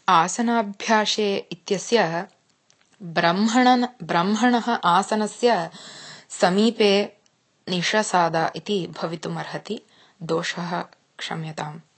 आसनाभ्यासे इत्यस्य ब्रह्मणः आसनस्य समीपे निषसाद इति भवितुमर्हति। दोषः क्षम्यताम्।